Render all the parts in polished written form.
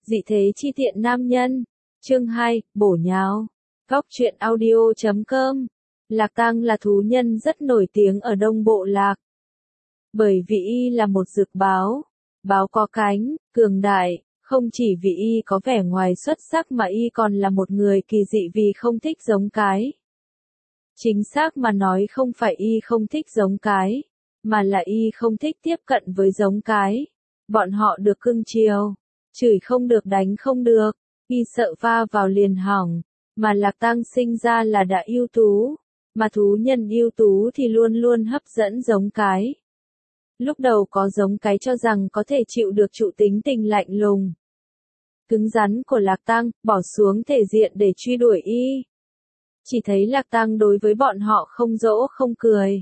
Dị thế chi tiện nam nhân. Chương 2, bổ nhào. Góc truyện audio.com. Lạc Tăng là thú nhân rất nổi tiếng ở Đông Bộ Lạc. Bởi vì y là một dực báo. Báo có cánh, cường đại, không chỉ vì y có vẻ ngoài xuất sắc mà y còn là một người kỳ dị vì không thích giống cái. Chính xác mà nói không phải y không thích giống cái, mà là y không thích tiếp cận với giống cái. Bọn họ được cưng chiều, chửi không được đánh không được, y sợ va vào liền hỏng, mà Lạc Tăng sinh ra là đã ưu tú, mà thú nhân ưu tú thì luôn luôn hấp dẫn giống cái. Lúc đầu có giống cái cho rằng có thể chịu được trụ tính tình lạnh lùng, cứng rắn của Lạc Tăng, bỏ xuống thể diện để truy đuổi y. Chỉ thấy Lạc Tăng đối với bọn họ không dỗ không cười,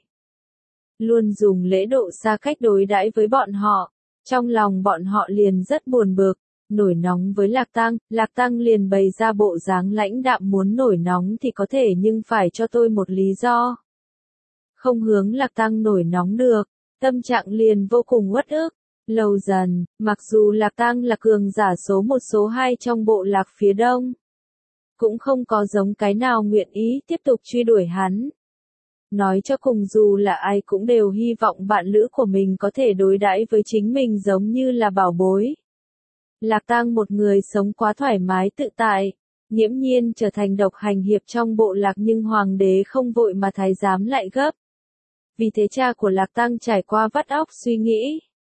luôn dùng lễ độ xa cách đối đãi với bọn họ. Trong lòng bọn họ liền rất buồn bực, nổi nóng với Lạc Tăng liền bày ra bộ dáng lãnh đạm muốn nổi nóng thì có thể nhưng phải cho tôi một lý do. Không hướng Lạc Tăng nổi nóng được, tâm trạng liền vô cùng uất ức. Lâu dần, mặc dù Lạc Tăng là cường giả số 1 số 2 trong bộ lạc phía đông, cũng không có giống cái nào nguyện ý tiếp tục truy đuổi hắn. Nói cho cùng dù là ai cũng đều hy vọng bạn lữ của mình có thể đối đãi với chính mình giống như là bảo bối. Lạc Tăng một người sống quá thoải mái tự tại, nghiễm nhiên trở thành độc hành hiệp trong bộ lạc nhưng hoàng đế không vội mà thái giám lại gấp. Vì thế cha của Lạc Tăng trải qua vắt óc suy nghĩ.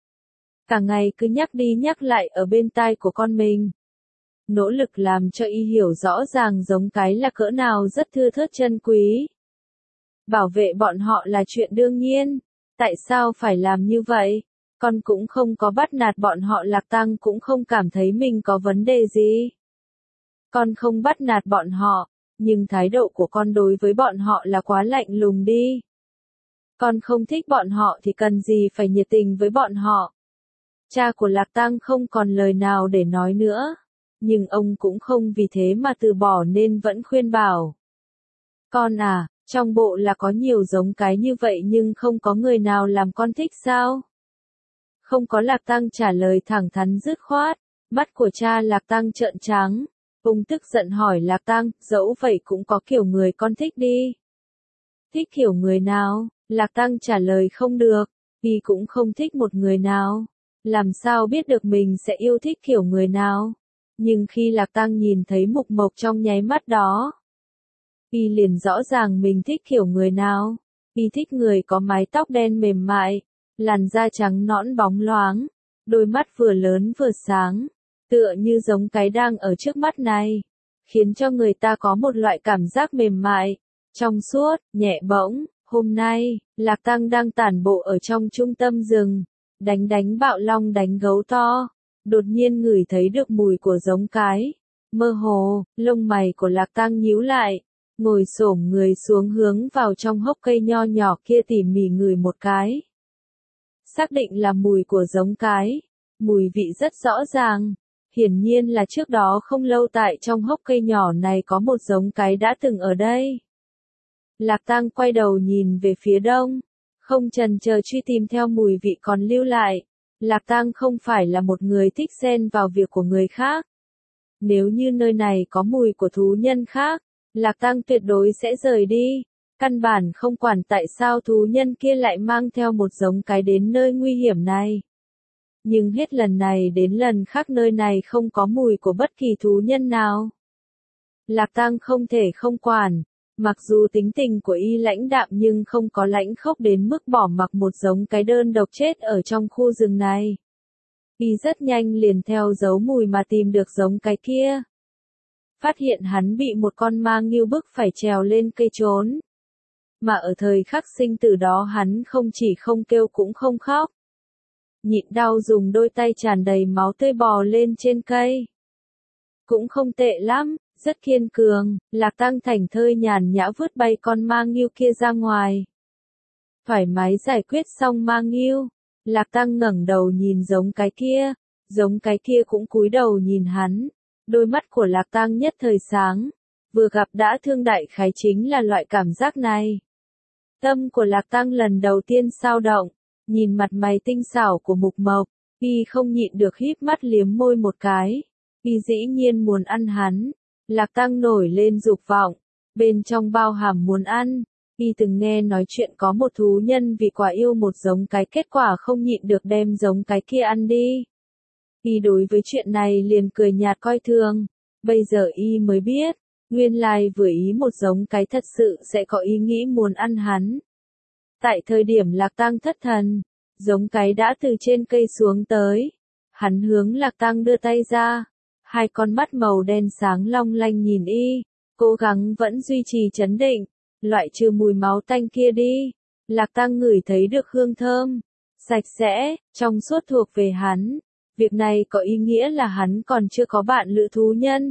Cả ngày cứ nhắc đi nhắc lại ở bên tai của con mình. Nỗ lực làm cho y hiểu rõ ràng giống cái là cỡ nào rất thưa thớt chân quý. Bảo vệ bọn họ là chuyện đương nhiên, tại sao phải làm như vậy? Con cũng không có bắt nạt bọn họ, Lạc Tăng cũng không cảm thấy mình có vấn đề gì. Con không bắt nạt bọn họ, nhưng thái độ của con đối với bọn họ là quá lạnh lùng đi. Con không thích bọn họ thì cần gì phải nhiệt tình với bọn họ. Cha của Lạc Tăng không còn lời nào để nói nữa, nhưng ông cũng không vì thế mà từ bỏ nên vẫn khuyên bảo. Con à, trong bộ là có nhiều giống cái như vậy nhưng không có người nào làm con thích sao? Không có, Lạc Tăng trả lời thẳng thắn dứt khoát. Mắt của cha Lạc Tăng trợn trắng. Ông tức giận hỏi Lạc Tăng, dẫu vậy cũng có kiểu người con thích đi. Thích kiểu người nào? Lạc Tăng trả lời không được, y cũng không thích một người nào. Làm sao biết được mình sẽ yêu thích kiểu người nào? Nhưng khi Lạc Tăng nhìn thấy Mục Mộc trong nháy mắt đó, y liền rõ ràng mình thích kiểu người nào. Y thích người có mái tóc đen mềm mại, làn da trắng nõn bóng loáng, đôi mắt vừa lớn vừa sáng, tựa như giống cái đang ở trước mắt này, khiến cho người ta có một loại cảm giác mềm mại, trong suốt, nhẹ bỗng. Hôm nay, Lạc Tăng đang tản bộ ở trong trung tâm rừng, đánh bạo long đánh gấu to, đột nhiên ngửi thấy được mùi của giống cái. Mơ hồ, lông mày của Lạc Tăng nhíu lại, ngồi xổm người xuống hướng vào trong hốc cây nho nhỏ kia tỉ mỉ ngửi một cái. Xác định là mùi của giống cái, mùi vị rất rõ ràng, hiển nhiên là trước đó không lâu tại trong hốc cây nhỏ này có một giống cái đã từng ở đây. Lạc Tăng quay đầu nhìn về phía đông, không chần chờ truy tìm theo mùi vị còn lưu lại. Lạc Tăng không phải là một người thích xen vào việc của người khác. Nếu như nơi này có mùi của thú nhân khác, Lạc Tăng tuyệt đối sẽ rời đi. Căn bản không quản tại sao thú nhân kia lại mang theo một giống cái đến nơi nguy hiểm này. Nhưng hết lần này đến lần khác nơi này không có mùi của bất kỳ thú nhân nào. Lạc Tăng không thể không quản. Mặc dù tính tình của y lãnh đạm nhưng không có lãnh khốc đến mức bỏ mặc một giống cái đơn độc chết ở trong khu rừng này. Y rất nhanh liền theo dấu mùi mà tìm được giống cái kia. Phát hiện hắn bị một con ma ngưu bức phải trèo lên cây trốn. Mà ở thời khắc sinh tử đó hắn không chỉ không kêu cũng không khóc. Nhịn đau dùng đôi tay tràn đầy máu tươi bò lên trên cây. Cũng không tệ lắm. Rất kiên cường, Lạc Tăng thảnh thơi nhàn nhã vứt bay con ma ngưu kia ra ngoài. Thoải mái giải quyết xong ma ngưu, Lạc Tăng ngẩng đầu nhìn giống cái kia cũng cúi đầu nhìn hắn. Đôi mắt của Lạc Tăng nhất thời sáng, vừa gặp đã thương đại khái chính là loại cảm giác này. Tâm của Lạc Tăng lần đầu tiên xao động, nhìn mặt mày tinh xảo của Mục Mộc, y không nhịn được híp mắt liếm môi một cái. Y dĩ nhiên muốn ăn hắn. Lạc Tăng nổi lên dục vọng, bên trong bao hàm muốn ăn. Y từng nghe nói chuyện có một thú nhân vì quá yêu một giống cái kết quả không nhịn được đem giống cái kia ăn đi. Y đối với chuyện này liền cười nhạt coi thường. Bây giờ y mới biết, nguyên lai vừa ý một giống cái thật sự sẽ có ý nghĩ muốn ăn hắn. Tại thời điểm Lạc Tăng thất thần, giống cái đã từ trên cây xuống tới. Hắn hướng Lạc Tăng đưa tay ra. Hai con mắt màu đen sáng long lanh nhìn y, cố gắng vẫn duy trì trấn định, loại trừ mùi máu tanh kia đi. Lạc Tăng ngửi thấy được hương thơm, sạch sẽ, trong suốt thuộc về hắn. Việc này có ý nghĩa là hắn còn chưa có bạn lữ thú nhân.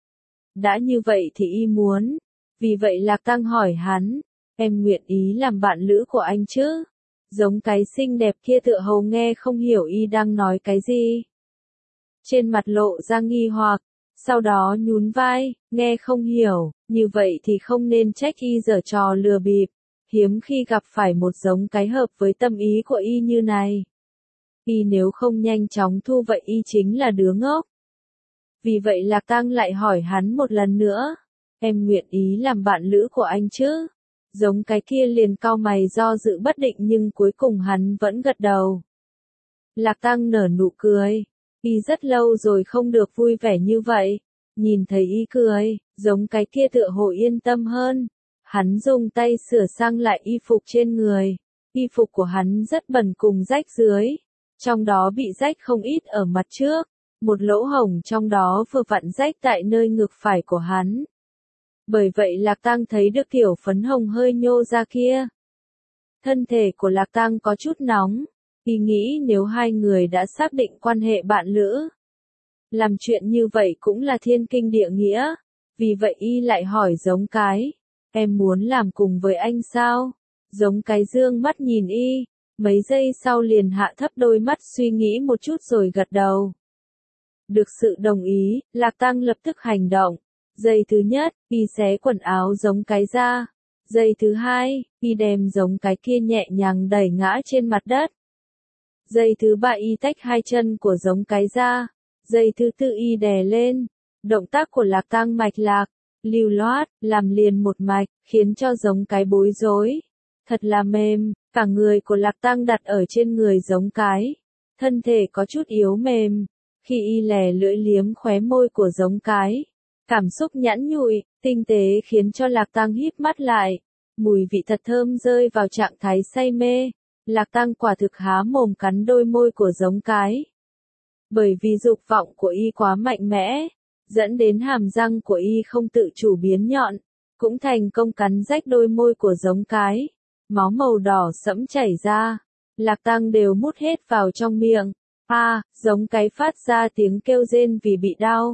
Đã như vậy thì y muốn. Vì vậy Lạc Tăng hỏi hắn, em nguyện ý làm bạn lữ của anh chứ? Giống cái xinh đẹp kia tựa hồ nghe không hiểu y đang nói cái gì. Trên mặt lộ ra nghi hoặc, sau đó nhún vai, nghe không hiểu, như vậy thì không nên trách y giở trò lừa bịp, hiếm khi gặp phải một giống cái hợp với tâm ý của y như này. Y nếu không nhanh chóng thu vậy y chính là đứa ngốc. Vì vậy Lạc Tăng lại hỏi hắn một lần nữa, em nguyện ý làm bạn lữ của anh chứ? Giống cái kia liền cau mày do dự bất định nhưng cuối cùng hắn vẫn gật đầu. Lạc Tăng nở nụ cười. Y rất lâu rồi không được vui vẻ như vậy. Nhìn thấy y cười, giống cái kia tựa hồ yên tâm hơn. Hắn dùng tay sửa sang lại y phục trên người. Y phục của hắn rất bẩn cùng rách dưới. Trong đó bị rách không ít ở mặt trước. Một lỗ hổng trong đó vừa vặn rách tại nơi ngực phải của hắn. Bởi vậy Lạc Tăng thấy được kiểu phấn hồng hơi nhô ra kia. Thân thể của Lạc Tăng có chút nóng. Y nghĩ nếu hai người đã xác định quan hệ bạn lữ, làm chuyện như vậy cũng là thiên kinh địa nghĩa. Vì vậy y lại hỏi giống cái, em muốn làm cùng với anh sao? Giống cái dương mắt nhìn y, mấy giây sau liền hạ thấp đôi mắt suy nghĩ một chút rồi gật đầu. Được sự đồng ý, Lạc Tăng lập tức hành động. Giây thứ nhất, y xé quần áo giống cái ra. Giây thứ hai, y đem giống cái kia nhẹ nhàng đẩy ngã trên mặt đất. Giây thứ ba y tách hai chân của giống cái ra. Giây thứ tư y đè lên. Động tác của Lạc Tăng mạch lạc, lưu loát, làm liền một mạch, khiến cho giống cái bối rối. Thật là mềm, cả người của Lạc Tăng đặt ở trên người giống cái. Thân thể có chút yếu mềm. Khi y lè lưỡi liếm khóe môi của giống cái. Cảm xúc nhẵn nhụi, tinh tế khiến cho Lạc Tăng híp mắt lại. Mùi vị thật thơm rơi vào trạng thái say mê. Lạc Tăng quả thực há mồm cắn đôi môi của giống cái. Bởi vì dục vọng của y quá mạnh mẽ, dẫn đến hàm răng của y không tự chủ biến nhọn, cũng thành công cắn rách đôi môi của giống cái. Máu màu đỏ sẫm chảy ra, Lạc Tăng đều mút hết vào trong miệng. Giống cái phát ra tiếng kêu rên vì bị đau.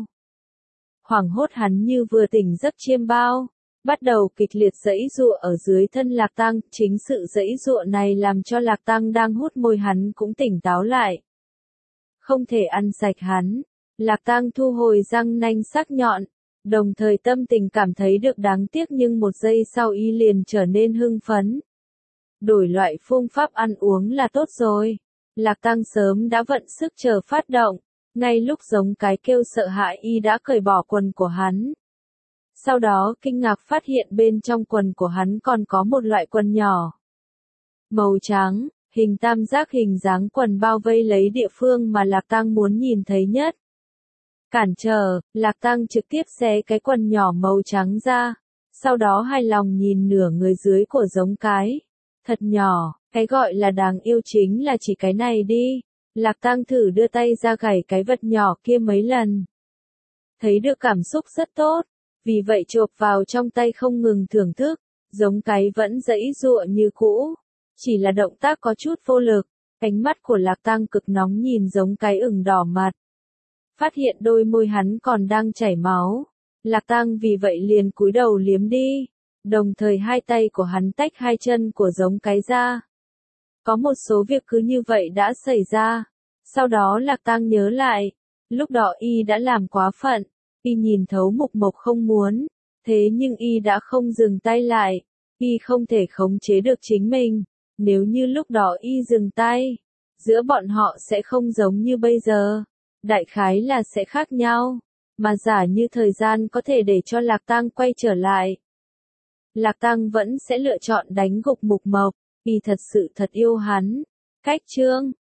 Hoảng hốt hắn như vừa tỉnh giấc chiêm bao. Bắt đầu kịch liệt giãy giụa ở dưới thân Lạc Tăng, chính sự giãy giụa này làm cho Lạc Tăng đang hút môi hắn cũng tỉnh táo lại. Không thể ăn sạch hắn, Lạc Tăng thu hồi răng nanh sắc nhọn, đồng thời tâm tình cảm thấy được đáng tiếc nhưng một giây sau y liền trở nên hưng phấn. Đổi loại phương pháp ăn uống là tốt rồi. Lạc Tăng sớm đã vận sức chờ phát động, ngay lúc giống cái kêu sợ hãi y đã cởi bỏ quần của hắn. Sau đó kinh ngạc phát hiện bên trong quần của hắn còn có một loại quần nhỏ. Màu trắng, hình tam giác hình dáng quần bao vây lấy địa phương mà Lạc Tăng muốn nhìn thấy nhất. Cản trở, Lạc Tăng trực tiếp xé cái quần nhỏ màu trắng ra. Sau đó hài lòng nhìn nửa người dưới của giống cái. Thật nhỏ, cái gọi là đáng yêu chính là chỉ cái này đi. Lạc Tăng thử đưa tay ra gảy cái vật nhỏ kia mấy lần. Thấy được cảm xúc rất tốt. Vì vậy chộp vào trong tay không ngừng thưởng thức, giống cái vẫn giãy giụa như cũ. Chỉ là động tác có chút vô lực, ánh mắt của Lạc Tăng cực nóng nhìn giống cái ửng đỏ mặt. Phát hiện đôi môi hắn còn đang chảy máu. Lạc Tăng vì vậy liền cúi đầu liếm đi, đồng thời hai tay của hắn tách hai chân của giống cái ra. Có một số việc cứ như vậy đã xảy ra. Sau đó Lạc Tăng nhớ lại, lúc đó y đã làm quá phận. Y nhìn thấu Mục Mộc không muốn, thế nhưng y đã không dừng tay lại, y không thể khống chế được chính mình, nếu như lúc đó y dừng tay, giữa bọn họ sẽ không giống như bây giờ, đại khái là sẽ khác nhau. mà giả như thời gian có thể để cho Lạc Tang quay trở lại. Lạc Tang vẫn sẽ lựa chọn đánh gục Mục Mộc, vì thật sự thật yêu hắn. Cách chương